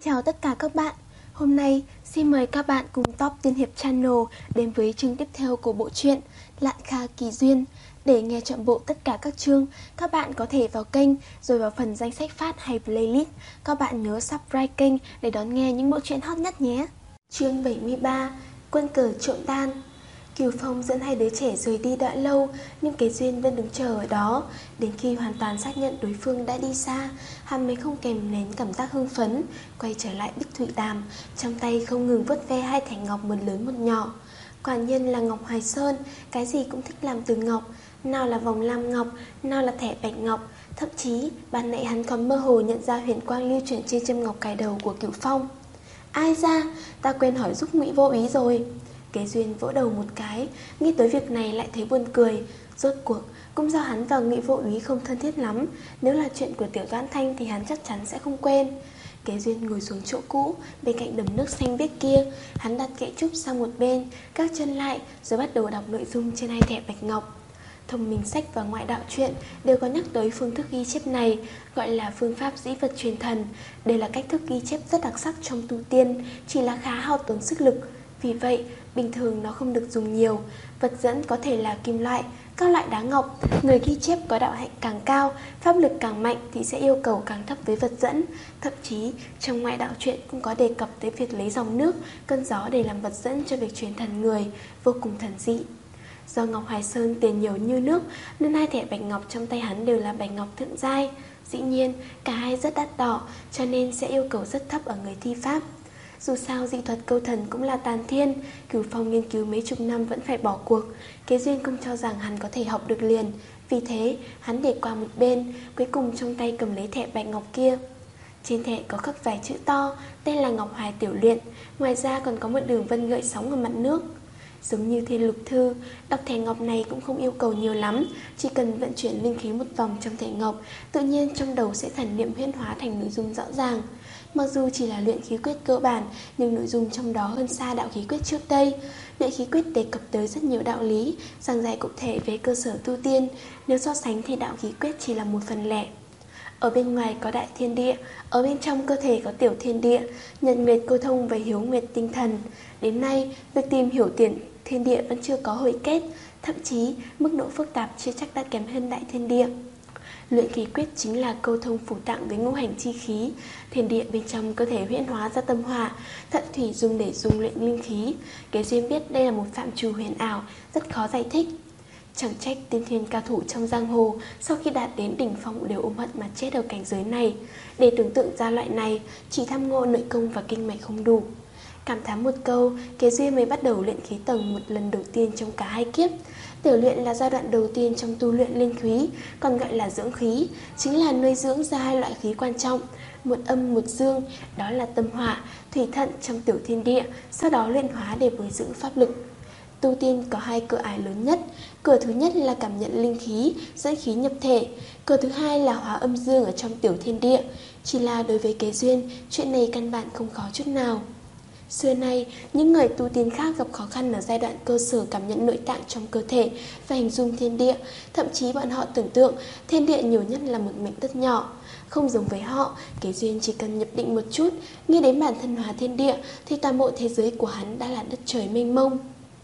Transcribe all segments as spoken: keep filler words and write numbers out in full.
Chào tất cả các bạn. Hôm nay xin mời các bạn cùng Top Tiên Hiệp Channel đến với chương tiếp theo của bộ truyện Lạn Kha Kỳ Duyên. Để nghe trọn bộ tất cả các chương, các bạn có thể vào kênh rồi vào phần danh sách phát hay playlist. Các bạn nhớ subscribe kênh để đón nghe những bộ truyện hot nhất nhé. Chương bảy mươi ba, Quân cờ trộm đan. Kiều Phong dẫn hai đứa trẻ rời đi đã lâu, nhưng Kế Duyên vẫn đứng chờ ở đó. Đến khi hoàn toàn xác nhận đối phương đã đi xa, hắn mới không kèm nén cảm giác hưng phấn, quay trở lại Bích Thủy Đàm, trong tay không ngừng vuốt ve hai thẻ ngọc một lớn một nhỏ. Quả nhiên là Ngọc Hoài Sơn, cái gì cũng thích làm từ ngọc, nào là vòng lam ngọc, nào là thẻ bạch ngọc. Thậm chí ban nãy hắn còn mơ hồ nhận ra huyền quang lưu chuyển trên châm ngọc cài đầu của Kiều Phong. Ai ra, ta quên hỏi giúp Ngụy Vô Úy rồi. Kế Duyên vỗ đầu một cái, nghĩ tới việc này lại thấy buồn cười. Rốt cuộc cũng do hắn và Ngụy Vô Úy không thân thiết lắm, nếu là chuyện của Tiểu Doãn Thanh thì hắn chắc chắn sẽ không quên. Kế Duyên ngồi xuống chỗ cũ bên cạnh đầm nước xanh biếc kia, hắn đặt kệ trúc sang một bên, các chân lại rồi bắt đầu đọc nội dung trên hai thẻ bạch ngọc. Thông minh sách và ngoại đạo truyện đều có nhắc tới phương thức ghi chép này, gọi là phương pháp dĩ vật truyền thần. Đây là cách thức ghi chép rất đặc sắc trong tu tiên, chỉ là khá hao tốn sức lực. Vì vậy, bình thường nó không được dùng nhiều. Vật dẫn có thể là kim loại, các loại đá ngọc. Người ghi chép có đạo hạnh càng cao, pháp lực càng mạnh thì sẽ yêu cầu càng thấp với vật dẫn. Thậm chí, trong ngoại đạo truyện cũng có đề cập tới việc lấy dòng nước, cơn gió để làm vật dẫn cho việc truyền thần người, vô cùng thần dị. Do Ngọc Hoài Sơn tiền nhiều như nước, nên hai thẻ bạch ngọc trong tay hắn đều là bạch ngọc thượng giai. Dĩ nhiên, cả hai rất đắt đỏ, cho nên sẽ yêu cầu rất thấp ở người thi pháp. Dù sao dị thuật câu thần cũng là tàn thiên, Cửu Phong nghiên cứu mấy chục năm vẫn phải bỏ cuộc. Kế Duyên không cho rằng hắn có thể học được liền, vì thế hắn để qua một bên, cuối cùng trong tay cầm lấy thẻ bạch ngọc kia. Trên thẻ có khắc vài chữ to, tên là Ngọc Hoài Tiểu Luyện, ngoài ra còn có một đường vân gợn sóng ở mặt nước. Giống như Thiên Lục Thư, đọc thẻ ngọc này cũng không yêu cầu nhiều lắm, chỉ cần vận chuyển linh khí một vòng trong thẻ ngọc, tự nhiên trong đầu sẽ thần niệm huyễn hóa thành nội dung rõ ràng. Mặc dù chỉ là luyện khí quyết cơ bản, nhưng nội dung trong đó hơn xa đạo khí quyết trước đây. Luyện khí quyết đề cập tới rất nhiều đạo lý, giảng giải cụ thể về cơ sở tu tiên, nếu so sánh thì đạo khí quyết chỉ là một phần lẻ. Ở bên ngoài có đại thiên địa, ở bên trong cơ thể có tiểu thiên địa, nhật nguyệt câu thông với hiếu nguyệt tinh thần. Đến nay, việc tìm hiểu tiền thiên địa vẫn chưa có hồi kết, thậm chí mức độ phức tạp chưa chắc đã kém hơn đại thiên địa. Luyện khí quyết chính là câu thông phủ tạng với ngũ hành chi khí. Thiên địa bên trong cơ thể huyễn hóa ra tâm hỏa, thận thủy dùng để dung luyện linh khí. Kế Duyên biết đây là một phạm trù huyền ảo, rất khó giải thích. Chẳng trách tiên thiên cao thủ trong giang hồ sau khi đạt đến đỉnh phong đều ôm hận mà chết ở cảnh giới này. Để tưởng tượng ra loại này, chỉ tham ngộ nội công và kinh mạch không đủ. Cảm thán một câu, Kế Duyên mới bắt đầu luyện khí tầng một lần đầu tiên trong cả hai kiếp. Tiểu luyện là giai đoạn đầu tiên trong tu luyện linh khí, còn gọi là dưỡng khí, chính là nuôi dưỡng ra hai loại khí quan trọng, một âm một dương, đó là tâm hỏa, thủy thận trong tiểu thiên địa, sau đó luyện hóa để bồi dưỡng pháp lực. Tu tiên có hai cửa ải lớn nhất, cửa thứ nhất là cảm nhận linh khí, dẫn khí nhập thể, cửa thứ hai là hóa âm dương ở trong tiểu thiên địa. Chỉ là đối với Kế Duyên, chuyện này căn bản không khó chút nào. Xưa nay, những người tu tiên khác gặp khó khăn ở giai đoạn cơ sở cảm nhận nội tạng trong cơ thể và hình dung thiên địa, thậm chí bọn họ tưởng tượng thiên địa nhiều nhất là một mảnh đất nhỏ. Không giống với họ, Kế Duyên chỉ cần nhập định một chút, nghĩ đến bản thân hóa thiên địa thì toàn bộ thế giới của hắn đã là đất trời mênh mông.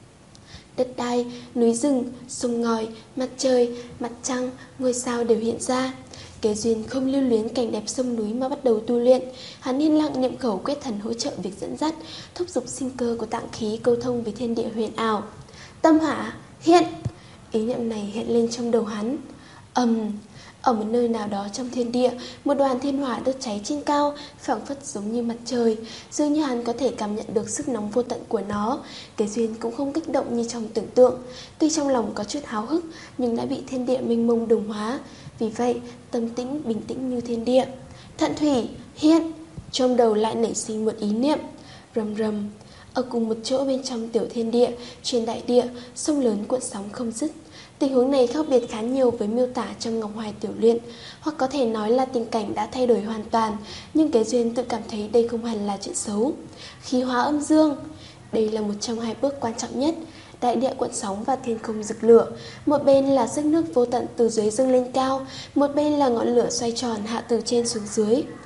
Đất đai, núi rừng, sông ngòi, mặt trời, mặt trăng, ngôi sao đều hiện ra. Kế Duyên không lưu luyến cảnh đẹp sông núi mà bắt đầu tu luyện. Hắn yên lặng niệm khẩu quyết thần hỗ trợ việc dẫn dắt, thúc giục sinh cơ của tạng khí câu thông với thiên địa huyền ảo. Tâm hỏa, hiện! Ý niệm này hiện lên trong đầu hắn. Ầm! Um, ở một nơi nào đó trong thiên địa, một đoàn thiên hỏa đốt cháy trên cao, phảng phất giống như mặt trời, dường như hắn có thể cảm nhận được sức nóng vô tận của nó. Kế Duyên cũng không kích động như trong tưởng tượng, tuy trong lòng có chút háo hức, nhưng đã bị thiên địa mênh mông đồng hóa. Vì vậy, tâm tĩnh bình tĩnh như thiên địa. Thận thủy, hiện! Trong đầu lại nảy sinh một ý niệm. Rầm rầm! Ở cùng một chỗ bên trong tiểu thiên địa, trên đại địa, sông lớn cuộn sóng không dứt. Tình huống này khác biệt khá nhiều với miêu tả trong Ngọc Hoài Tiểu Luyện, hoặc có thể nói là tình cảnh đã thay đổi hoàn toàn, nhưng Kế Duyên tự cảm thấy đây không hẳn là chuyện xấu. Khí hóa âm dương, đây là một trong hai bước quan trọng nhất. Đại địa cuộn sóng và thiên không rực lửa, một bên là sức nước vô tận từ dưới dâng lên cao, một bên là ngọn lửa xoay tròn hạ từ trên xuống dưới.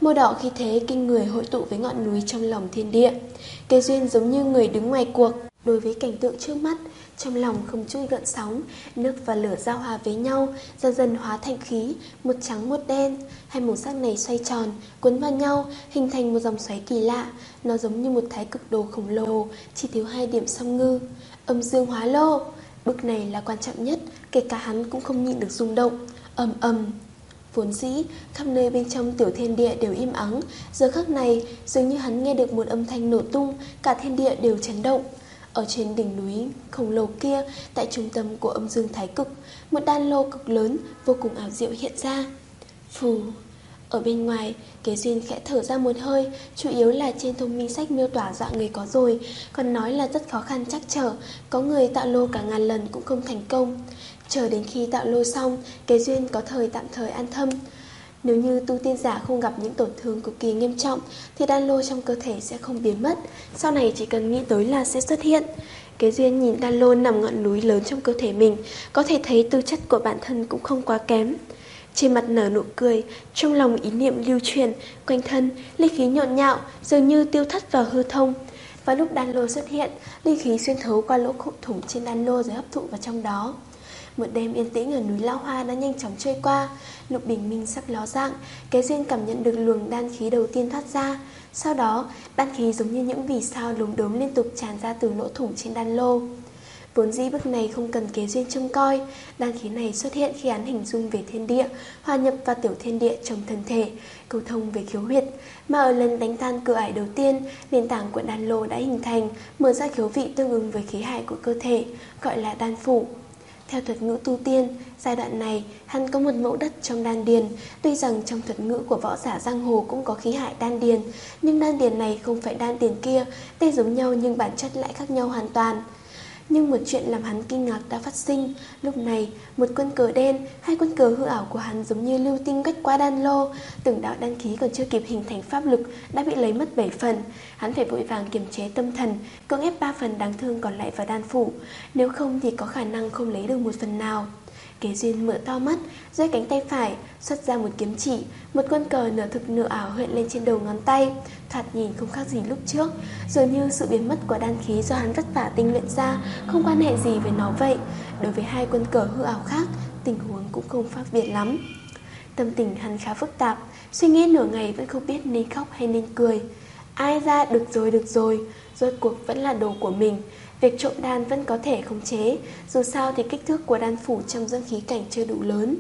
Màu đỏ khi thế kinh người hội tụ với ngọn núi trong lòng thiên địa. Kế Duyên giống như người đứng ngoài cuộc. Đối với cảnh tượng trước mắt, trong lòng không chút gợn sóng, nước và lửa giao hòa với nhau, dần dần hóa thành khí, một trắng một đen. Hai màu sắc này xoay tròn, cuốn vào nhau, hình thành một dòng xoáy kỳ lạ. Nó giống như một thái cực đồ khổng lồ, chỉ thiếu hai điểm song ngư. Âm dương hóa lô. Bước này là quan trọng nhất, kể cả hắn cũng không nhịn được rung động. Ầm ầm. Vốn dĩ, khắp nơi bên trong tiểu thiên địa đều im ắng. Giờ khắc này, dường như hắn nghe được một âm thanh nổ tung, cả thiên địa đều chấn động. Ở trên đỉnh núi khổng lồ kia, tại trung tâm của âm dương thái cực, một đan lô cực lớn, vô cùng ảo diệu hiện ra. Phù. Ở bên ngoài, Kế Duyên khẽ thở ra một hơi, chủ yếu là trên thông minh sách miêu tả dạng người có rồi, còn nói là rất khó khăn trắc trở, có người tạo lô cả ngàn lần cũng không thành công. Chờ đến khi tạo lô xong, Kế Duyên có thời tạm thời an tâm. Nếu như tu tiên giả không gặp những tổn thương cực kỳ nghiêm trọng thì đan lô trong cơ thể sẽ không biến mất, sau này chỉ cần nghĩ tới là sẽ xuất hiện. Kế Duyên nhìn đan lô nằm ngọn núi lớn trong cơ thể mình, có thể thấy tư chất của bản thân cũng không quá kém. Trên mặt nở nụ cười, trong lòng ý niệm lưu truyền, quanh thân linh khí nhộn nhạo, dường như tiêu thất vào hư thông. Và lúc đan lô xuất hiện, linh khí xuyên thấu qua lỗ thủng trên đan lô rồi hấp thụ vào trong đó. Một đêm yên tĩnh ở núi Lão Hoa đã nhanh chóng trôi qua. Lúc bình minh sắp ló dạng, Kế Duyên cảm nhận được luồng đan khí đầu tiên thoát ra. Sau đó, đan khí giống như những vì sao lốm đốm liên tục tràn ra từ lỗ thủng trên đan lô. Vốn dĩ bước này không cần Kế Duyên trông coi, đan khí này xuất hiện khi hắn hình dung về thiên địa, hòa nhập vào tiểu thiên địa trong thân thể, cầu thông về khiếu huyệt. Mà ở lần đánh tan cửa ải đầu tiên, nền tảng của đan lô đã hình thành, mở ra khiếu vị tương ứng với khí hải của cơ thể, gọi là đan phủ. Theo thuật ngữ tu tiên, giai đoạn này hắn có một mẫu đất trong đan điền. Tuy rằng trong thuật ngữ của võ giả giang hồ cũng có khí hải đan điền, nhưng đan điền này không phải đan điền kia, tên giống nhau nhưng bản chất lại khác nhau hoàn toàn. Nhưng một chuyện làm hắn kinh ngạc đã phát sinh. Lúc này, một quân cờ đen, hai quân cờ hư ảo của hắn giống như lưu tinh quét qua đan lô. Từng đạo đan khí còn chưa kịp hình thành pháp lực đã bị lấy mất bảy phần. Hắn phải vội vàng kiềm chế tâm thần, cưỡng ép ba phần đáng thương còn lại vào đan phủ. Nếu không thì có khả năng không lấy được một phần nào. Kế Duyên mở to mắt, giơ cánh tay phải, xuất ra một kiếm chỉ, một quân cờ nửa thực nửa ảo hiện lên trên đầu ngón tay. Thoạt nhìn không khác gì lúc trước, dường như sự biến mất của đan khí do hắn vất vả tinh luyện ra không quan hệ gì với nó vậy. Đối với hai quân cờ hư ảo khác, tình huống cũng không khác biệt lắm. Tâm tình hắn khá phức tạp, suy nghĩ nửa ngày vẫn không biết nên khóc hay nên cười. Ai ra, được rồi được rồi, rốt cuộc vẫn là đồ của mình. Việc trộm đan vẫn có thể khống chế, dù sao thì kích thước của đan phủ trong dưỡng khí cảnh chưa đủ lớn.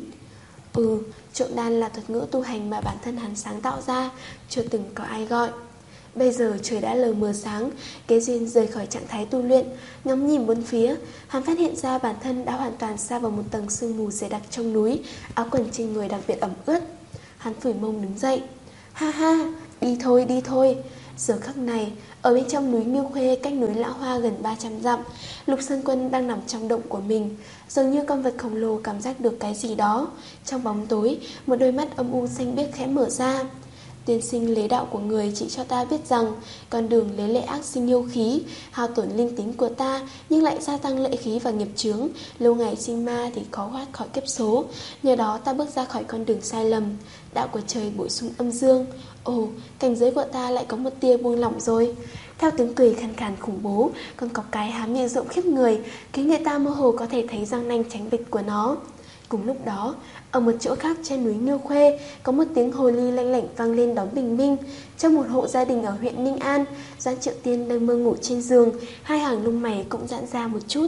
Ừ, trộm đan là thuật ngữ tu hành mà bản thân hắn sáng tạo ra, chưa từng có ai gọi. Bây giờ trời đã lờ mờ sáng, Kế Duyên rời khỏi trạng thái tu luyện, ngắm nhìn bốn phía. Hắn phát hiện ra bản thân đã hoàn toàn sa vào một tầng sương mù dày đặc trong núi, áo quần trên người đặc biệt ẩm ướt. Hắn phủi mông đứng dậy. Ha ha, đi thôi đi thôi. Giờ khắc này, ở bên trong núi Miêu Khuê cách núi Lão Hoa gần ba trăm dặm, Lục Sơn Quân đang nằm trong động của mình. Dường như con vật khổng lồ cảm giác được cái gì đó. Trong bóng tối, một đôi mắt âm u xanh biếc khẽ mở ra. Tiên sinh lấy đạo của người chỉ cho ta biết rằng con đường lấy lệ ác sinh yêu khí, hao tổn linh tính của ta nhưng lại gia tăng lệ khí và nghiệp chướng, lâu ngày sinh ma thì khó thoát khỏi kiếp số. Nhờ đó ta bước ra khỏi con đường sai lầm. Đạo của trời bổ sung âm dương. Ồ, cảnh giới của ta lại có một tia buông lỏng rồi. Theo tiếng cười khàn khàn khủng bố, con cọp cái há miệng rộng khiếp người, khiến người ta mơ hồ có thể thấy răng nanh tránh bịch của nó. Cùng lúc đó, ở một chỗ khác trên núi Miêu Khuê, có một tiếng hồ ly lanh lảnh vang lên đón bình minh. Trong một hộ gia đình ở huyện Ninh An, Doãn Triệu Tiên đang mơ ngủ trên giường, hai hàng lông mày cũng giãn ra một chút.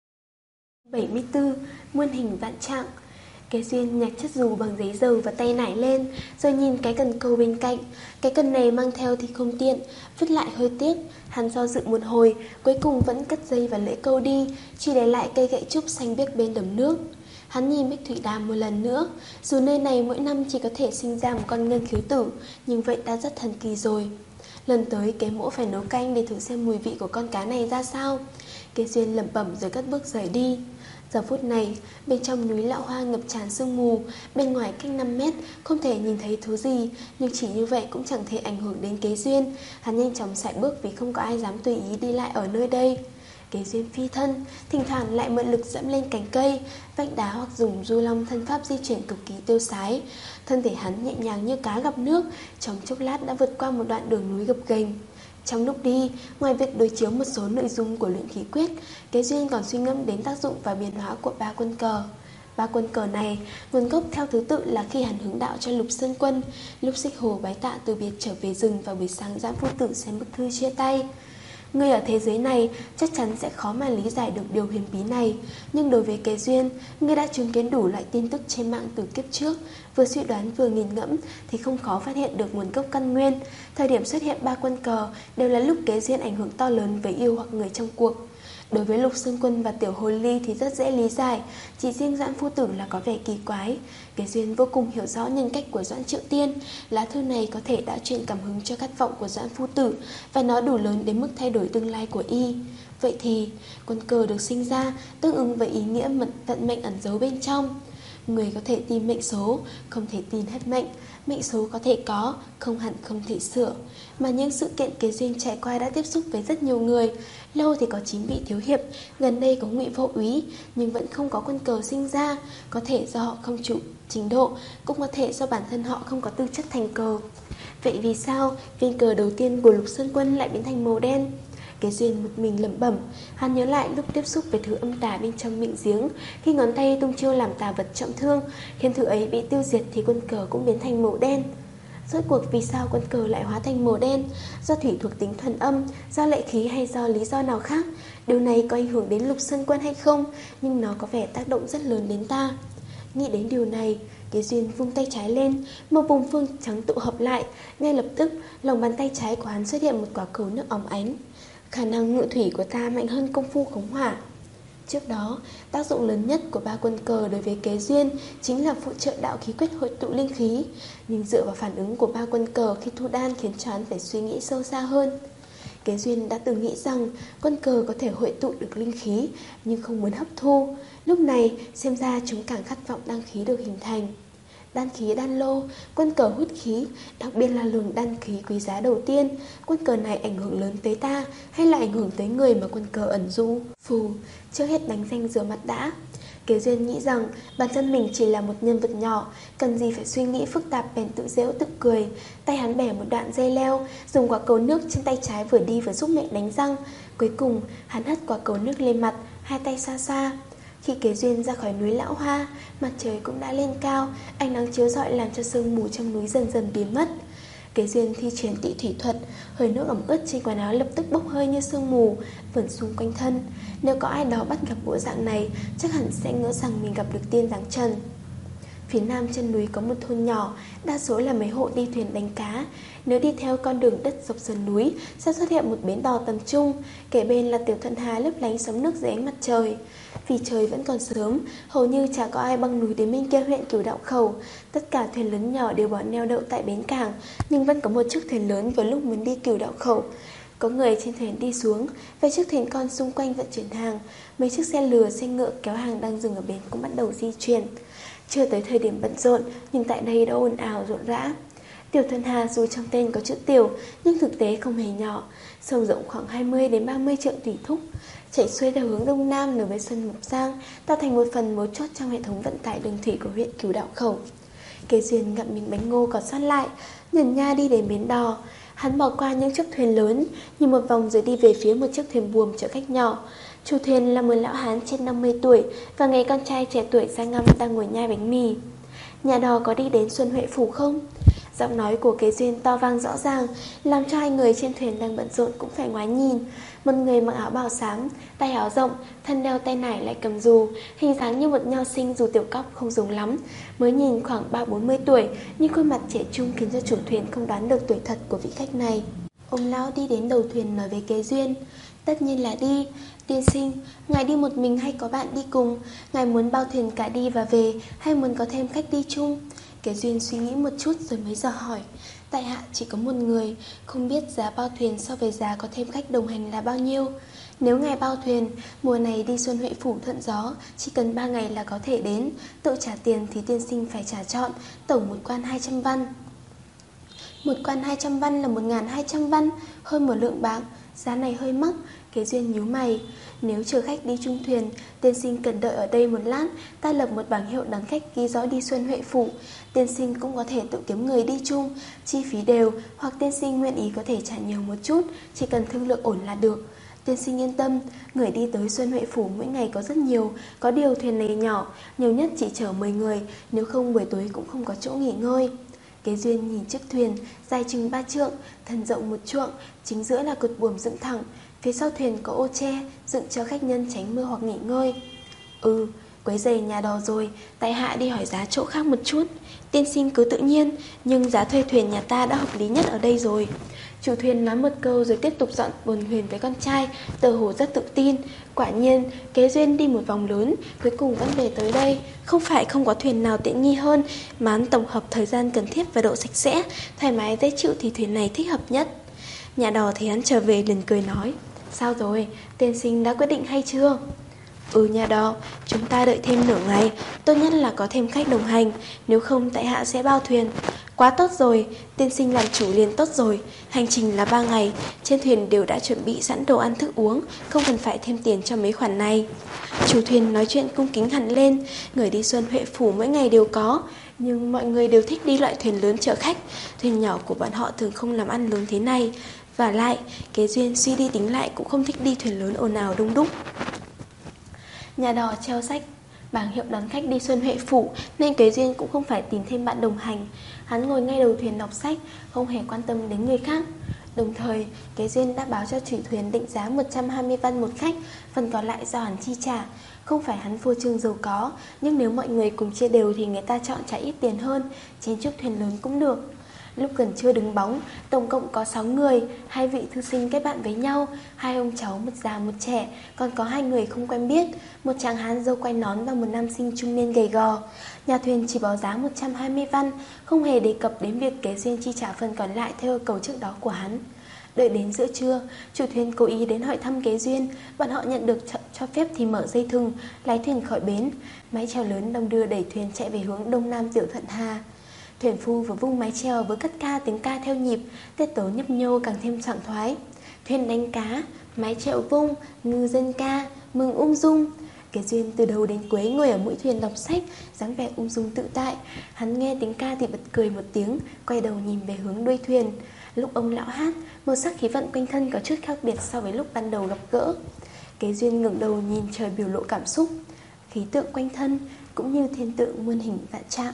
bảy mươi tư. Muôn hình vạn trạng. Kế Duyên nhặt chất dù bằng giấy dầu và tay nải lên, rồi nhìn cái cần câu bên cạnh. Cái cần này mang theo thì không tiện, vứt lại hơi tiếc. Hắn do dự một hồi, cuối cùng vẫn cất dây và lễ câu đi, chỉ để lại cây gậy trúc xanh biếc bên đầm nước. Hắn nhìn Bích Thủy Đàm một lần nữa. Dù nơi này mỗi năm chỉ có thể sinh ra một con ngân khiếu tử, nhưng vậy đã rất thần kỳ rồi. Lần tới Kế Mỗ phải nấu canh để thử xem mùi vị của con cá này ra sao. Kế Duyên lẩm bẩm rồi cất bước rời đi. Giờ phút này, bên trong núi Lão Hoa ngập tràn sương mù, bên ngoài cách năm mét, không thể nhìn thấy thứ gì, nhưng chỉ như vậy cũng chẳng thể ảnh hưởng đến Kế Duyên. Hắn nhanh chóng sải bước vì không có ai dám tùy ý đi lại ở nơi đây. Kế Duyên phi thân, thỉnh thoảng lại mượn lực dẫm lên cành cây, vách đá hoặc dùng du long thân pháp di chuyển cực kỳ tiêu sái. Thân thể hắn nhẹ nhàng như cá gặp nước, trong chốc lát đã vượt qua một đoạn đường núi gập ghềnh. Trong lúc đi, ngoài việc đối chiếu một số nội dung của luyện khí quyết, Kế Duyên còn suy ngẫm đến tác dụng và biến hóa của ba quân cờ. Ba quân cờ này, nguồn gốc theo thứ tự là khi hắn hướng đạo cho Lục Sơn Quân, lúc Xích Hồ bái tạ từ biệt trở về rừng vào buổi sáng Giã Phu Tử xem bức thư chia tay. Người ở thế giới này chắc chắn sẽ khó mà lý giải được điều huyền bí này, nhưng đối với Kế Duyên, người đã chứng kiến đủ loại tin tức trên mạng từ kiếp trước, vừa suy đoán vừa nghiền ngẫm thì không khó phát hiện được nguồn gốc căn nguyên. Thời điểm xuất hiện ba quân cờ đều là lúc Kế Duyên ảnh hưởng to lớn với yêu hoặc người trong cuộc. Đối với Lục Sơn Quân và Tiểu Hồ Ly thì rất dễ lý giải, chỉ riêng Doãn Phu Tử là có vẻ kỳ quái. Kế Duyên vô cùng hiểu rõ nhân cách của Doãn Triệu Tiên. Lá thư này có thể đã truyền cảm hứng cho khát vọng của Doãn Phu Tử, và nó đủ lớn đến mức thay đổi tương lai của y. Vậy thì, quân cờ được sinh ra tương ứng với ý nghĩa mật vận mệnh ẩn giấu bên trong. Người có thể tìm mệnh số, không thể tin hết mệnh. Mệnh số có thể có, không hẳn không thể sửa. Mà những sự kiện Kế Duyên trải qua đã tiếp xúc với rất nhiều người. Lâu thì có Chín Vị Thiếu Hiệp, gần đây có Ngụy Vô Úy, nhưng vẫn không có quân cờ sinh ra. Có thể do họ không chủ trình độ, cũng có thể do bản thân họ không có tư chất thành cờ. Vậy vì sao viên cờ đầu tiên của Lục Sơn Quân lại biến thành màu đen? Kế Duyên một mình lẩm bẩm. Hắn nhớ lại lúc tiếp xúc với thứ âm tà bên trong miệng giếng, khi ngón tay tung chiêu làm tà vật trọng thương, khiến thứ ấy bị tiêu diệt thì quân cờ cũng biến thành màu đen. Rốt cuộc vì sao quân cờ lại hóa thành màu đen? Do thủy thuộc tính thuần âm, do lệ khí hay do lý do nào khác? Điều này có ảnh hưởng đến Lục Sơn Quân hay không? Nhưng nó có vẻ tác động rất lớn đến ta. Nghĩ đến điều này, Kế Duyên vung tay trái lên, một vùng phương trắng tụ hợp lại. Ngay lập tức, lòng bàn tay trái của hắn xuất hiện một quả cầu nước óng ánh. Khả năng ngự thủy của ta mạnh hơn công phu khống hỏa. Trước đó, tác dụng lớn nhất của ba quân cờ đối với Kế Duyên chính là phụ trợ đạo khí quyết hội tụ linh khí. Nhưng dựa vào phản ứng của ba quân cờ khi thu đan khiến cho hắn phải suy nghĩ sâu xa hơn. Kế Duyên đã từng nghĩ rằng quân cờ có thể hội tụ được linh khí, nhưng không muốn hấp thu. Lúc này, xem ra chúng càng khát vọng đan khí được hình thành. Đan khí đan lô, quân cờ hút khí, đặc biệt là luồng đan khí quý giá đầu tiên. Quân cờ này ảnh hưởng lớn tới ta, hay là ảnh hưởng tới người mà quân cờ ẩn du? Phù, trước hết đánh danh rửa mặt đã. Kế Duyên nghĩ rằng bản thân mình chỉ là một nhân vật nhỏ, cần gì phải suy nghĩ phức tạp, bèn tự giễu tự cười. Tay hắn bẻ một đoạn dây leo, dùng quả cầu nước trên tay trái vừa đi vừa giúp mẹ đánh răng. Cuối cùng, hắn hất quả cầu nước lên mặt, hai tay xa xa. Khi Kế Duyên ra khỏi núi Lão Hoa, mặt trời cũng đã lên cao, ánh nắng chiếu rọi làm cho sương mù trong núi dần dần biến mất. Kế Duyên thi triển tị thủy thuật, hơi nước ẩm ướt trên quần áo lập tức bốc hơi như sương mù, vẩn xung quanh thân. Nếu có ai đó bắt gặp bộ dạng này, chắc hẳn sẽ ngỡ rằng mình gặp được tiên dáng trần. Phía nam chân núi có một thôn nhỏ, đa số là mấy hộ đi thuyền đánh cá. Nếu đi theo con đường đất dọc sườn núi, sẽ xuất hiện một bến đò tầm trung, kể bên là Tiểu Thuận Hà lấp lánh sóng nước dưới ánh mặt trời. Vì trời vẫn còn sớm, hầu như chả có ai băng núi đến bên kia huyện Cửu Đạo Khẩu. Tất cả thuyền lớn nhỏ đều bỏ neo đậu tại bến cảng, nhưng vẫn có một chiếc thuyền lớn vào lúc muốn đi Cửu Đạo Khẩu. Có người trên thuyền đi xuống, vài chiếc thuyền con xung quanh vận chuyển hàng. Mấy chiếc xe lừa, xe ngựa kéo hàng đang dừng ở bến cũng bắt đầu di chuyển. Chưa tới thời điểm bận rộn, nhưng tại đây đã ồn ào rộn rã. Tiểu Thuận Hà dù trong tên có chữ tiểu, nhưng thực tế không hề nhỏ. Sông rộng khoảng hai mươi đến ba mươi trượng thủy thúc, chảy xuôi theo hướng đông nam nối với Xuân Mộc Giang, tạo thành một phần mấu chốt trong hệ thống vận tải đường thủy của huyện Cửu Đạo Khẩu. Kế Duyên ngậm miếng bánh ngô còn sót lại, nhẩn nha đi đến bến đò. Hắn bỏ qua những chiếc thuyền lớn, nhìn một vòng rồi đi về phía một chiếc thuyền buồm chở khách nhỏ. Chủ thuyền là một lão hán trên năm mươi tuổi và người con trai trẻ tuổi da ngăm đang ngồi nhai bánh mì. Nhà đò có đi đến Xuân Huệ Phủ không? Giọng nói của Kế Duyên to vang rõ ràng, làm cho hai người trên thuyền đang bận rộn cũng phải ngoái nhìn. Một người mặc áo bào xám, tay áo rộng, thân đeo tay nải lại cầm dù, hình dáng như một nho sinh dù tiểu cóc không giống lắm. Mới nhìn khoảng ba bốn mươi tuổi, nhưng khuôn mặt trẻ trung khiến cho chủ thuyền không đoán được tuổi thật của vị khách này. Ông lão đi đến đầu thuyền nói với Kế Duyên: Tất nhiên là đi. Tiên sinh, ngài đi một mình hay có bạn đi cùng? Ngài muốn bao thuyền cả đi và về, hay muốn có thêm khách đi chung? Kế Duyên suy nghĩ một chút rồi mới dò hỏi: Tại hạ chỉ có một người, không biết giá bao thuyền so với giá có thêm khách đồng hành là bao nhiêu? Nếu ngài bao thuyền, mùa này đi Xuân Huệ Phủ thuận gió, chỉ cần ba ngày là có thể đến. Tự trả tiền thì tiên sinh phải trả trọn, tổng một quan hai trăm văn. Một quan hai trăm văn là một ngàn hai trăm văn, hơn một lượng bạc. Giá này hơi mắc. Kế Duyên nhíu mày. Nếu chở khách đi chung thuyền, tiên sinh cần đợi ở đây một lát, ta lập một bảng hiệu đón khách ghi rõ đi Xuân Huệ Phủ. Tiên sinh cũng có thể tự kiếm người đi chung, chi phí đều, hoặc tiên sinh nguyện ý có thể trả nhiều một chút, chỉ cần thương lượng ổn là được. Tiên sinh yên tâm, người đi tới Xuân Huệ Phủ mỗi ngày có rất nhiều, có điều thuyền này nhỏ, nhiều nhất chỉ chở mười người, nếu không buổi tối cũng không có chỗ nghỉ ngơi. Kế Duyên nhìn chiếc thuyền, dài chừng ba trượng, thân rộng một trượng, chính giữa là cột buồm dựng thẳng, phía sau thuyền có ô tre, dựng cho khách nhân tránh mưa hoặc nghỉ ngơi. Ừ, quấy rầy nhà đò rồi, tại hạ đi hỏi giá chỗ khác một chút. Tiên sinh cứ tự nhiên, nhưng giá thuê thuyền nhà ta đã hợp lý nhất ở đây rồi. Chủ thuyền nói một câu rồi tiếp tục dọn buồng thuyền với con trai, tựa hồ rất tự tin. Quả nhiên, Kế Duyên đi một vòng lớn, cuối cùng vẫn về tới đây. Không phải không có thuyền nào tiện nghi hơn, mà hắn tổng hợp thời gian cần thiết và độ sạch sẽ, thoải mái dễ chịu thì thuyền này thích hợp nhất. Nhà đò thấy hắn trở về liền cười nói: Sao rồi, tiên sinh đã quyết định hay chưa? Ừ nhà đò, chúng ta đợi thêm nửa ngày, tốt nhất là có thêm khách đồng hành, nếu không tại hạ sẽ bao thuyền. Quá tốt rồi, tiên sinh làm chủ liền tốt rồi. Hành trình là ba ngày, trên thuyền đều đã chuẩn bị sẵn đồ ăn thức uống, không cần phải thêm tiền cho mấy khoản này. Chủ thuyền nói chuyện cung kính hẳn lên. Người đi Xuân Huệ Phủ mỗi ngày đều có, nhưng mọi người đều thích đi loại thuyền lớn chở khách. Thuyền nhỏ của bọn họ thường không làm ăn lớn thế này. Và lại, Kế Duyên suy đi tính lại cũng không thích đi thuyền lớn ồn ào đông đúc. Nhà đò treo sách bảng hiệu đón khách đi Xuân Huệ Phủ, nên Kế Duyên cũng không phải tìm thêm bạn đồng hành. Hắn ngồi ngay đầu thuyền đọc sách, không hề quan tâm đến người khác. Đồng thời, Kế Duyên đã báo cho chủ thuyền định giá một trăm hai mươi văn một khách, phần còn lại do hắn chi trả. Không phải hắn phô trương giàu có, nhưng nếu mọi người cùng chia đều thì người ta chọn trả ít tiền hơn, trên chiếc thuyền lớn cũng được. Lúc gần trưa đứng bóng, tổng cộng có sáu người, hai vị thư sinh kết bạn với nhau, hai ông cháu một già một trẻ, còn có hai người không quen biết, một chàng hán râu quai nón và một nam sinh trung niên gầy gò. Nhà thuyền chỉ báo giá một trăm hai mươi văn, không hề đề cập đến việc Kế Duyên chi trả phần còn lại theo yêu cầu trước đó của hắn. Đợi đến giữa trưa, chủ thuyền cố ý đến hỏi thăm Kế Duyên, bọn họ nhận được cho phép thì mở dây thừng, lái thuyền khỏi bến. Mái chèo lớn đong đưa đẩy thuyền chạy về hướng đông nam Tiểu Thuận Hà. Thuyền phu vừa vung mái chèo với cất ca tiếng ca theo nhịp, tiết tấu nhấp nhô càng thêm sảng khoái. Thuyền đánh cá, mái chèo vung, ngư dân ca, mừng ung dung. Kế Duyên từ đầu đến cuối ngồi ở mũi thuyền đọc sách, dáng vẻ ung dung tự tại. Hắn nghe tiếng ca thì bật cười một tiếng, quay đầu nhìn về hướng đuôi thuyền. Lúc ông lão hát, màu sắc khí vận quanh thân có chút khác biệt so với lúc ban đầu gặp gỡ. Kế Duyên ngẩng đầu nhìn trời biểu lộ cảm xúc. Khí tượng quanh thân cũng như thiên tượng muôn hình vạn trạng.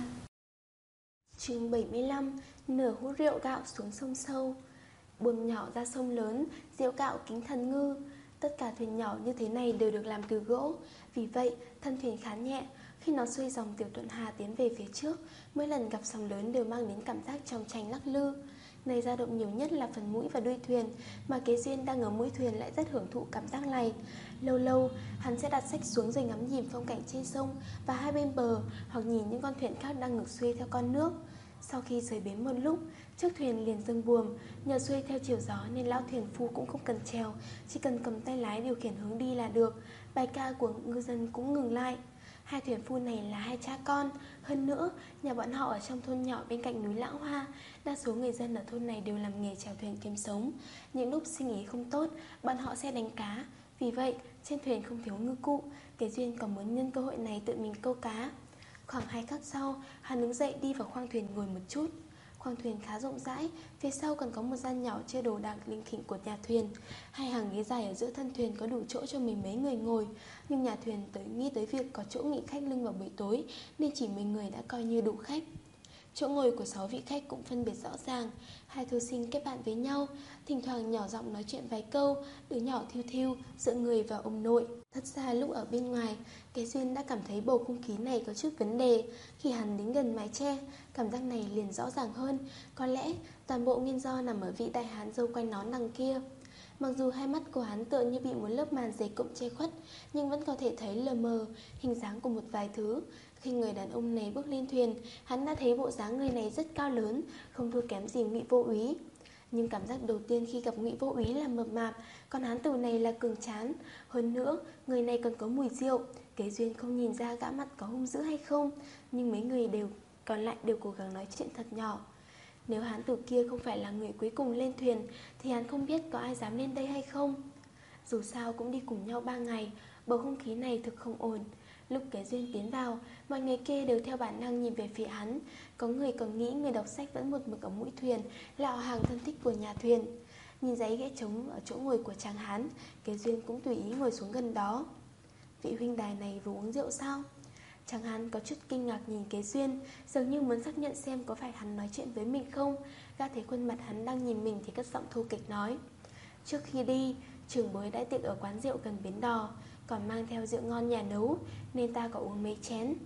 Chương bảy mươi lăm. Nửa hũ rượu gạo xuống sông sâu. Buồng nhỏ ra sông lớn, rượu gạo kính thần ngư. Tất cả thuyền nhỏ như thế này đều được làm từ gỗ, vì vậy thân thuyền khá nhẹ. Khi nó xuôi dòng Tiểu Thuận Hà tiến về phía trước, mỗi lần gặp sóng lớn đều mang đến cảm giác trong tranh lắc lư. Này dao động nhiều nhất là phần mũi và đuôi thuyền, mà Kế Duyên đang ở mũi thuyền lại rất hưởng thụ cảm giác này. Lâu lâu, hắn sẽ đặt sách xuống rồi ngắm nhìn phong cảnh trên sông và hai bên bờ, hoặc nhìn những con thuyền khác đang ngược xuôi theo con nước. Sau khi rời bến một lúc, chiếc thuyền liền dâng buồm. Nhờ xuôi theo chiều gió nên lão thuyền phu cũng không cần chèo, chỉ cần cầm tay lái điều khiển hướng đi là được. Bài ca của ngư dân cũng ngừng lại. Hai thuyền phu này là hai cha con. Hơn nữa, nhà bọn họ ở trong thôn nhỏ bên cạnh núi Lãng Hoa. Đa số người dân ở thôn này đều làm nghề chèo thuyền kiếm sống. Những lúc sinh ý không tốt, bọn họ sẽ đánh cá. Vì vậy, trên thuyền không thiếu ngư cụ. Kế Duyên còn muốn nhân cơ hội này tự mình câu cá. Khoảng hai khắc sau, hắn đứng dậy đi vào khoang thuyền ngồi một chút. Khoang thuyền khá rộng rãi, phía sau còn có một gian nhỏ chứa đồ đạc linh khỉnh của nhà thuyền. Hai hàng ghế dài ở giữa thân thuyền có đủ chỗ cho mười mấy người ngồi. Nhưng nhà thuyền tới nghĩ tới việc có chỗ nghỉ khách lưng vào buổi tối, nên chỉ mười người đã coi như đủ khách. Chỗ ngồi của sáu vị khách cũng phân biệt rõ ràng. Hai thư sinh kết bạn với nhau, thỉnh thoảng nhỏ giọng nói chuyện vài câu. Đứa nhỏ thiêu thiêu dựa người vào ông nội. Thật ra lúc ở bên ngoài, Kế Duyên đã cảm thấy bầu không khí này có chút vấn đề. Khi hắn đến gần mái che, cảm giác này liền rõ ràng hơn. Có lẽ toàn bộ nguyên do nằm ở vị đại hán râu quai nón đằng kia. Mặc dù hai mắt của hắn tựa như bị một lớp màn dày cộm che khuất, nhưng vẫn có thể thấy lờ mờ hình dáng của một vài thứ. Khi người đàn ông này bước lên thuyền, hắn đã thấy bộ dáng người này rất cao lớn, không thua kém gì Ngụy Vô Úy. Nhưng cảm giác đầu tiên khi gặp Ngụy Vô Úy là mập mạp, còn hán tử này là cường tráng. Hơn nữa, người này còn có mùi rượu. Kế Duyên không nhìn ra gã mặt có hung dữ hay không, nhưng mấy người đều còn lại đều cố gắng nói chuyện thật nhỏ. Nếu hán tử kia không phải là người cuối cùng lên thuyền thì hắn không biết có ai dám lên đây hay không. Dù sao cũng đi cùng nhau ba ngày, bầu không khí này thực không ổn. Lúc Kế Duyên tiến vào, mọi người kia đều theo bản năng nhìn về phía hắn. Có người còn nghĩ người đọc sách vẫn một mực ở mũi thuyền, là họ hàng thân thích của nhà thuyền. Nhìn giấy ghế trống ở chỗ ngồi của chàng hán, Kế Duyên cũng tùy ý ngồi xuống gần đó. Vị huynh đài này vừa uống rượu sao? Chàng hán có chút kinh ngạc nhìn Kế Duyên, dường như muốn xác nhận xem có phải hắn nói chuyện với mình không. Gã thấy khuôn mặt hắn đang nhìn mình thì cất giọng thô kịch nói: Trước khi đi, trưởng bối đã tiệc ở quán rượu gần bến đò, còn mang theo rượu ngon nhà nấu, nên ta có uống mấy chén.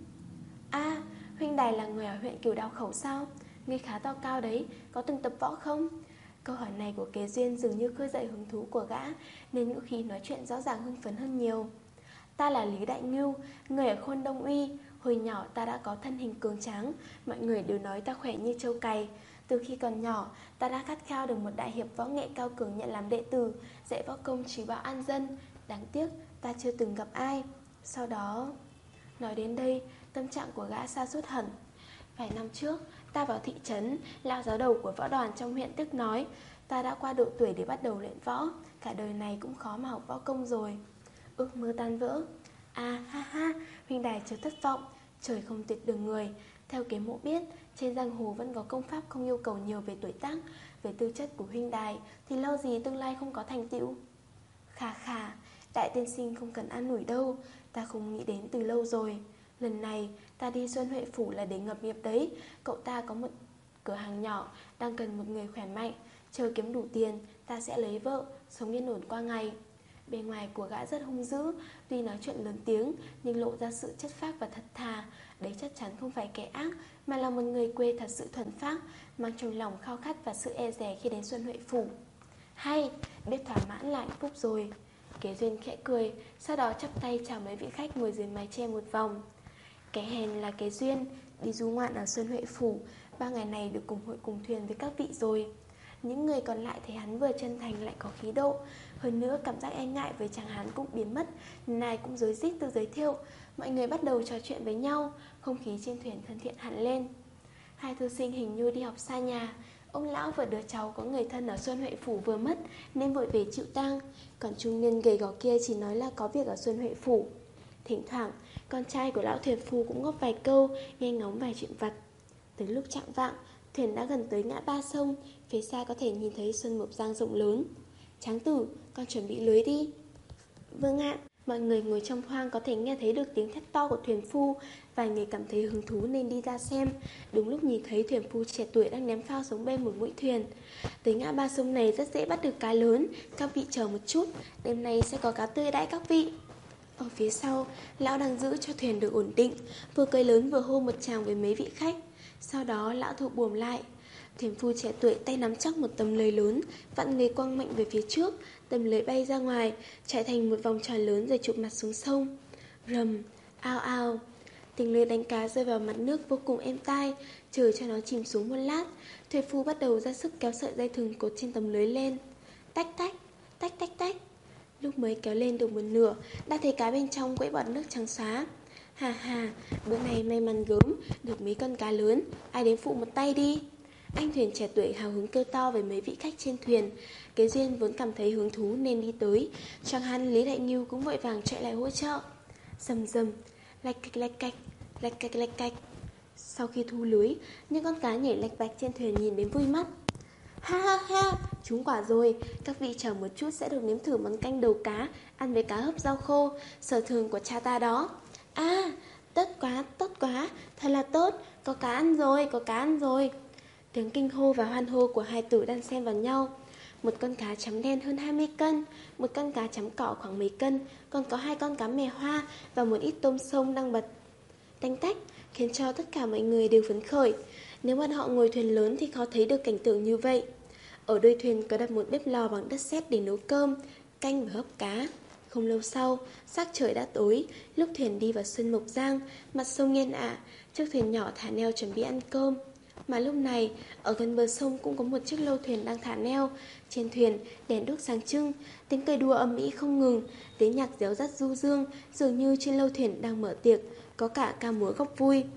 À, huynh đài là người ở huyện Cửu Đao Khẩu sao? Ngươi khá to cao đấy, có từng tập võ không? Câu hỏi này của Kế Duyên dường như khơi dậy hứng thú của gã, nên ngữ khí nói chuyện rõ ràng hưng phấn hơn nhiều. Ta là Lý Đại Ngưu, người ở Khôn Đông Uy. Hồi nhỏ ta đã có thân hình cường tráng, mọi người đều nói ta khỏe như trâu cày. Từ khi còn nhỏ, ta đã khát khao được một đại hiệp võ nghệ cao cường nhận làm đệ tử, dạy võ công trí bảo an dân. Đáng tiếc, ta chưa từng gặp ai. Sau đó... Nói đến đây, tâm trạng của gã sa sút hẳn. Vài năm trước, ta vào thị trấn, lão giáo đầu của võ đoàn trong huyện tức nói ta đã qua độ tuổi để bắt đầu luyện võ, cả đời này cũng khó mà học võ công rồi. Ước mơ tan vỡ. À ha ha, huynh đài chớ thất vọng, trời không tuyệt đường người. Theo Kế Mộ biết, trên giang hồ vẫn có công pháp không yêu cầu nhiều về tuổi tác. Về tư chất của huynh đài thì lâu gì tương lai không có thành tựu. Khà khà, đại tiên sinh không cần an ủi đâu, ta không nghĩ đến từ lâu rồi. Lần này ta đi Xuân Huệ Phủ là để ngập nghiệp đấy. Cậu ta có một cửa hàng nhỏ, đang cần một người khỏe mạnh. Chờ kiếm đủ tiền, ta sẽ lấy vợ, sống yên ổn qua ngày. Bề ngoài của gã rất hung dữ, tuy nói chuyện lớn tiếng nhưng lộ ra sự chất phác và thật thà. Đấy chắc chắn không phải kẻ ác, mà là một người quê thật sự thuần phác, mang trong lòng khao khát và sự e dè khi đến Xuân Huệ Phủ. Hay, biết thỏa mãn là hạnh phúc rồi. Kế Duyên khẽ cười, sau đó chắp tay chào mấy vị khách ngồi dưới mái che một vòng. Kẻ hèn là Kế Duyên, đi du ngoạn ở Xuân Huệ Phủ, ba ngày này được cùng hội cùng thuyền với các vị rồi. Những người còn lại thấy hắn vừa chân thành lại có khí độ. Hơn nữa cảm giác e ngại với chàng hắn cũng biến mất, này cũng rối rít tự giới thiệu. Mọi người bắt đầu trò chuyện với nhau, không khí trên thuyền thân thiện hẳn lên. Hai thư sinh hình như đi học xa nhà. Ông lão và đứa cháu có người thân ở Xuân Huệ Phủ vừa mất nên vội về chịu tang. Còn trung niên gầy gò kia chỉ nói là có việc ở Xuân Huệ Phủ. Thỉnh thoảng con trai của lão thuyền phu cũng ngóp vài câu, nghe ngóng vài chuyện vặt. Tới lúc chạng vạng, thuyền đã gần tới ngã ba sông. Phía xa có thể nhìn thấy Xuân Mộc Giang rộng lớn. Tráng tử, con chuẩn bị lưới đi. Vâng ạ. Mọi người ngồi trong khoang có thể nghe thấy được tiếng thét to của thuyền phu. Vài người cảm thấy hứng thú nên đi ra xem. Đúng lúc nhìn thấy thuyền phu trẻ tuổi đang ném phao xuống bên một mũi thuyền. Tới ngã ba sông này rất dễ bắt được cá lớn. Các vị chờ một chút, đêm nay sẽ có cá tươi đãi các vị. Ở phía sau, lão đang giữ cho thuyền được ổn định, vừa cười lớn vừa hô một tràng với mấy vị khách. Sau đó lão thụ buồm lại. Thuyền phu trẻ tuổi tay nắm chắc một tấm lưới lớn, vặn lưới quăng mạnh về phía trước. Tấm lưới bay ra ngoài, chạy thành một vòng tròn lớn rồi chụp mặt xuống sông. Rầm, ao ao. Tiếng lưới đánh cá rơi vào mặt nước vô cùng êm tai. Chờ cho nó chìm xuống một lát, thuyền phu bắt đầu ra sức kéo sợi dây thừng cột trên tấm lưới lên. Tách tách, tách tách tách. Lúc mới kéo lên được một nửa, đã thấy cá bên trong quẫy bọt nước trắng xóa. Hà hà, bữa này may mắn gớm, được mấy con cá lớn, ai đến phụ một tay đi. Anh thuyền trẻ tuổi hào hứng kêu to với mấy vị khách trên thuyền. Kế Duyên vốn cảm thấy hứng thú nên đi tới. Chàng hắn Lý Đại Ngưu cũng vội vàng chạy lại hỗ trợ. Rầm rầm, lạch cạch lạch cạch, lạch cạch lạch cạch. Sau khi thu lưới, những con cá nhảy lạch bạch trên thuyền nhìn đến vui mắt. Ha ha ha, trúng quả rồi. Các vị chờ một chút sẽ được nếm thử món canh đầu cá, ăn với cá hấp rau khô, sở trường của cha ta đó. À, tốt quá, tốt quá, thật là tốt, có cá ăn rồi, có cá ăn rồi. Tiếng kinh hô và hoan hô của hai tử đan xen vào nhau. Một con cá chấm đen hơn hai mươi cân, một con cá chấm cỏ khoảng mấy cân, còn có hai con cá mè hoa và một ít tôm sông đang bật tanh tách, khiến cho tất cả mọi người đều phấn khởi. Nếu bọn họ ngồi thuyền lớn thì khó thấy được cảnh tượng như vậy. Ở đuôi thuyền có đặt một bếp lò bằng đất sét để nấu cơm, canh và hấp cá. Không lâu sau, sắc trời đã tối. Lúc thuyền đi vào Xuân Mộc Giang, mặt sông nghiêng ả, chiếc thuyền nhỏ thả neo chuẩn bị ăn cơm. Mà lúc này, ở gần bờ sông cũng có một chiếc lâu thuyền đang thả neo. Trên thuyền, đèn đuốc sáng trưng, tiếng cười đùa ầm ĩ không ngừng, tiếng nhạc réo rắt du dương, dường như trên lâu thuyền đang mở tiệc, có cả ca múa góc vui.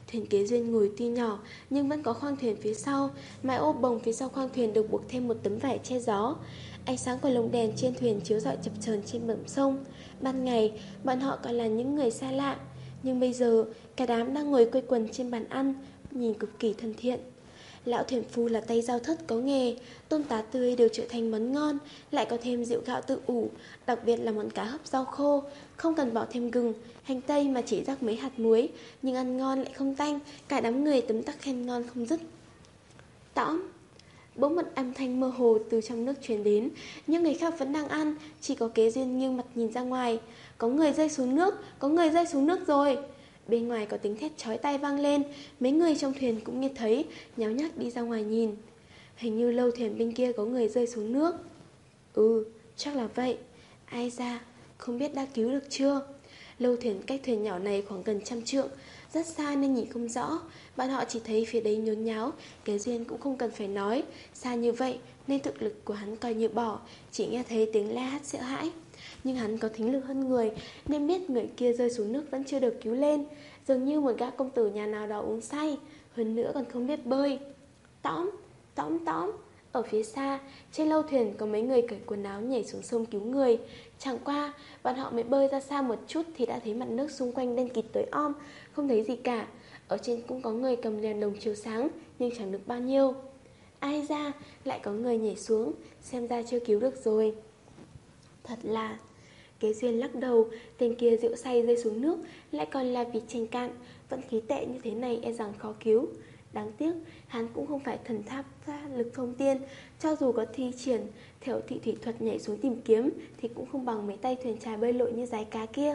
Thuyền kế duyên ngồi tuy nhỏ nhưng vẫn có khoang thuyền phía sau. Mái ô bồng phía sau khoang thuyền được buộc thêm một tấm vải che gió. Ánh sáng của lồng đèn trên thuyền chiếu rọi chập chờn trên bờ sông. Ban ngày, bọn họ còn là những người xa lạ, nhưng bây giờ cả đám đang ngồi quây quần trên bàn ăn, nhìn cực kỳ thân thiện. Lão thuyền phu là tay dao thất có nghề, tôm tá tươi đều trở thành món ngon, lại có thêm rượu gạo tự ủ, đặc biệt là món cá hấp rau khô, không cần bỏ thêm gừng, hành tây mà chỉ rắc mấy hạt muối, nhưng ăn ngon lại không tanh, cả đám người tấm tắc khen ngon không dứt. Tõm! Bỗng một âm thanh mơ hồ từ trong nước truyền đến. Những người khác vẫn đang ăn, chỉ có Kế Duyên nghiêng mặt nhìn ra ngoài. Có người rơi xuống nước, có người rơi xuống nước rồi. Bên ngoài có tiếng thét chói tai vang lên. Mấy người trong thuyền cũng nghe thấy, nháo nhác đi ra ngoài nhìn. Hình như lâu thuyền bên kia có người rơi xuống nước. Ừ, chắc là vậy. Ai ra, không biết đã cứu được chưa. Lâu thuyền cách thuyền nhỏ này khoảng gần trăm trượng, rất xa nên nhìn không rõ. Bọn họ chỉ thấy phía đấy nhốn nháo. Kế Duyên cũng không cần phải nói, xa như vậy nên thực lực của hắn coi như bỏ, chỉ nghe thấy tiếng la hét sợ hãi. Nhưng hắn có thính lực hơn người, nên biết người kia rơi xuống nước vẫn chưa được cứu lên, dường như một gã công tử nhà nào đó uống say, hơn nữa còn không biết bơi. Tõm, tõm tõm. Ở phía xa, trên lâu thuyền có mấy người cởi quần áo nhảy xuống sông cứu người. Chẳng qua, bọn họ mới bơi ra xa một chút thì đã thấy mặt nước xung quanh đen kịt tối om, không thấy gì cả. Ở trên cũng có người cầm đèn lồng chiếu sáng, nhưng chẳng được bao nhiêu. Ai ra, lại có người nhảy xuống, xem ra chưa cứu được rồi. Thật là... Kế Duyên lắc đầu, tên kia rượu say rơi xuống nước, lại còn là vì tranh cạn, vận khí tệ như thế này e rằng khó cứu. Đáng tiếc, hắn cũng không phải thần tháp ra lực thông tiên, cho dù có thi triển theo thị thủy thuật nhảy xuống tìm kiếm thì cũng không bằng mấy tay thuyền trài bơi lội như dái cá kia.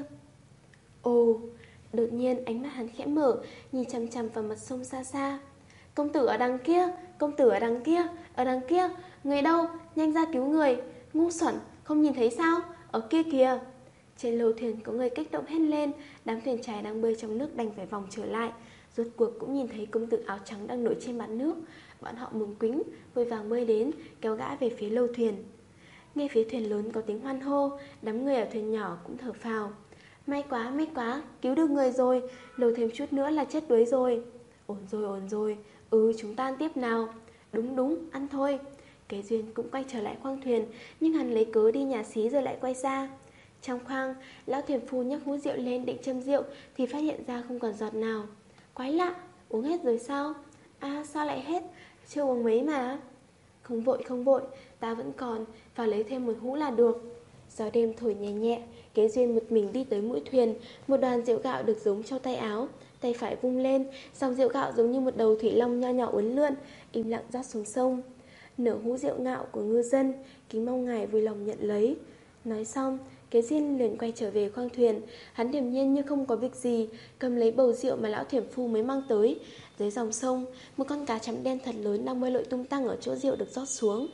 Ồ, đột nhiên ánh mắt hắn khẽ mở, nhìn chằm chằm vào mặt sông xa xa. Công tử ở đằng kia, công tử ở đằng kia, ở đằng kia, người đâu, nhanh ra cứu người. Ngu xuẩn, không nhìn thấy sao, ở kia kìa. Trên lầu thuyền có người kích động hét lên, đám thuyền trài đang bơi trong nước đành phải vòng trở lại. Rốt cuộc cũng nhìn thấy công tử áo trắng đang nổi trên mặt nước. Bọn họ mừng quính, vội vàng bơi đến, kéo gã về phía lâu thuyền. Nghe phía thuyền lớn có tiếng hoan hô, đám người ở thuyền nhỏ cũng thở phào. May quá, may quá, cứu được người rồi, lâu thêm chút nữa là chết đuối rồi. Ổn rồi, ổn rồi, ừ chúng ta ăn tiếp nào. Đúng đúng, ăn thôi. Kế Duyên cũng quay trở lại khoang thuyền, nhưng hắn lấy cớ đi nhà xí rồi lại quay ra. Trong khoang, lão thuyền phu nhấc hũ rượu lên định châm rượu thì phát hiện ra không còn giọt nào. Quái lạ, uống hết rồi sao? À sao lại hết, chưa uống mấy mà. Không vội không vội, ta vẫn còn, vào lấy thêm một hũ là được. Gió đêm thổi nhẹ nhẹ, Kế Duyên một mình đi tới mũi thuyền. Một đoàn rượu gạo được giấu trong tay áo, tay phải vung lên, dòng rượu gạo giống như một đầu thủy long nho nhỏ uốn lượn, im lặng rót xuống sông. Nửa hũ rượu ngạo của ngư dân, kính mong ngài vui lòng nhận lấy. Nói xong, Kế Duyên liền quay trở về khoang thuyền. Hắn điềm nhiên như không có việc gì, cầm lấy bầu rượu mà lão thuyền phu mới mang tới. Dưới dòng sông, một con cá chấm đen thật lớn đang bơi lội tung tăng ở chỗ rượu được rót xuống.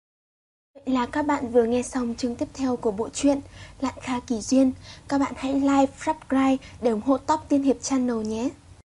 Vậy là các bạn vừa nghe xong chương tiếp theo của bộ truyện Lạn Kha Kỳ Duyên. Các bạn hãy like, subscribe để ủng hộ Top Tiên Hiệp Channel nhé.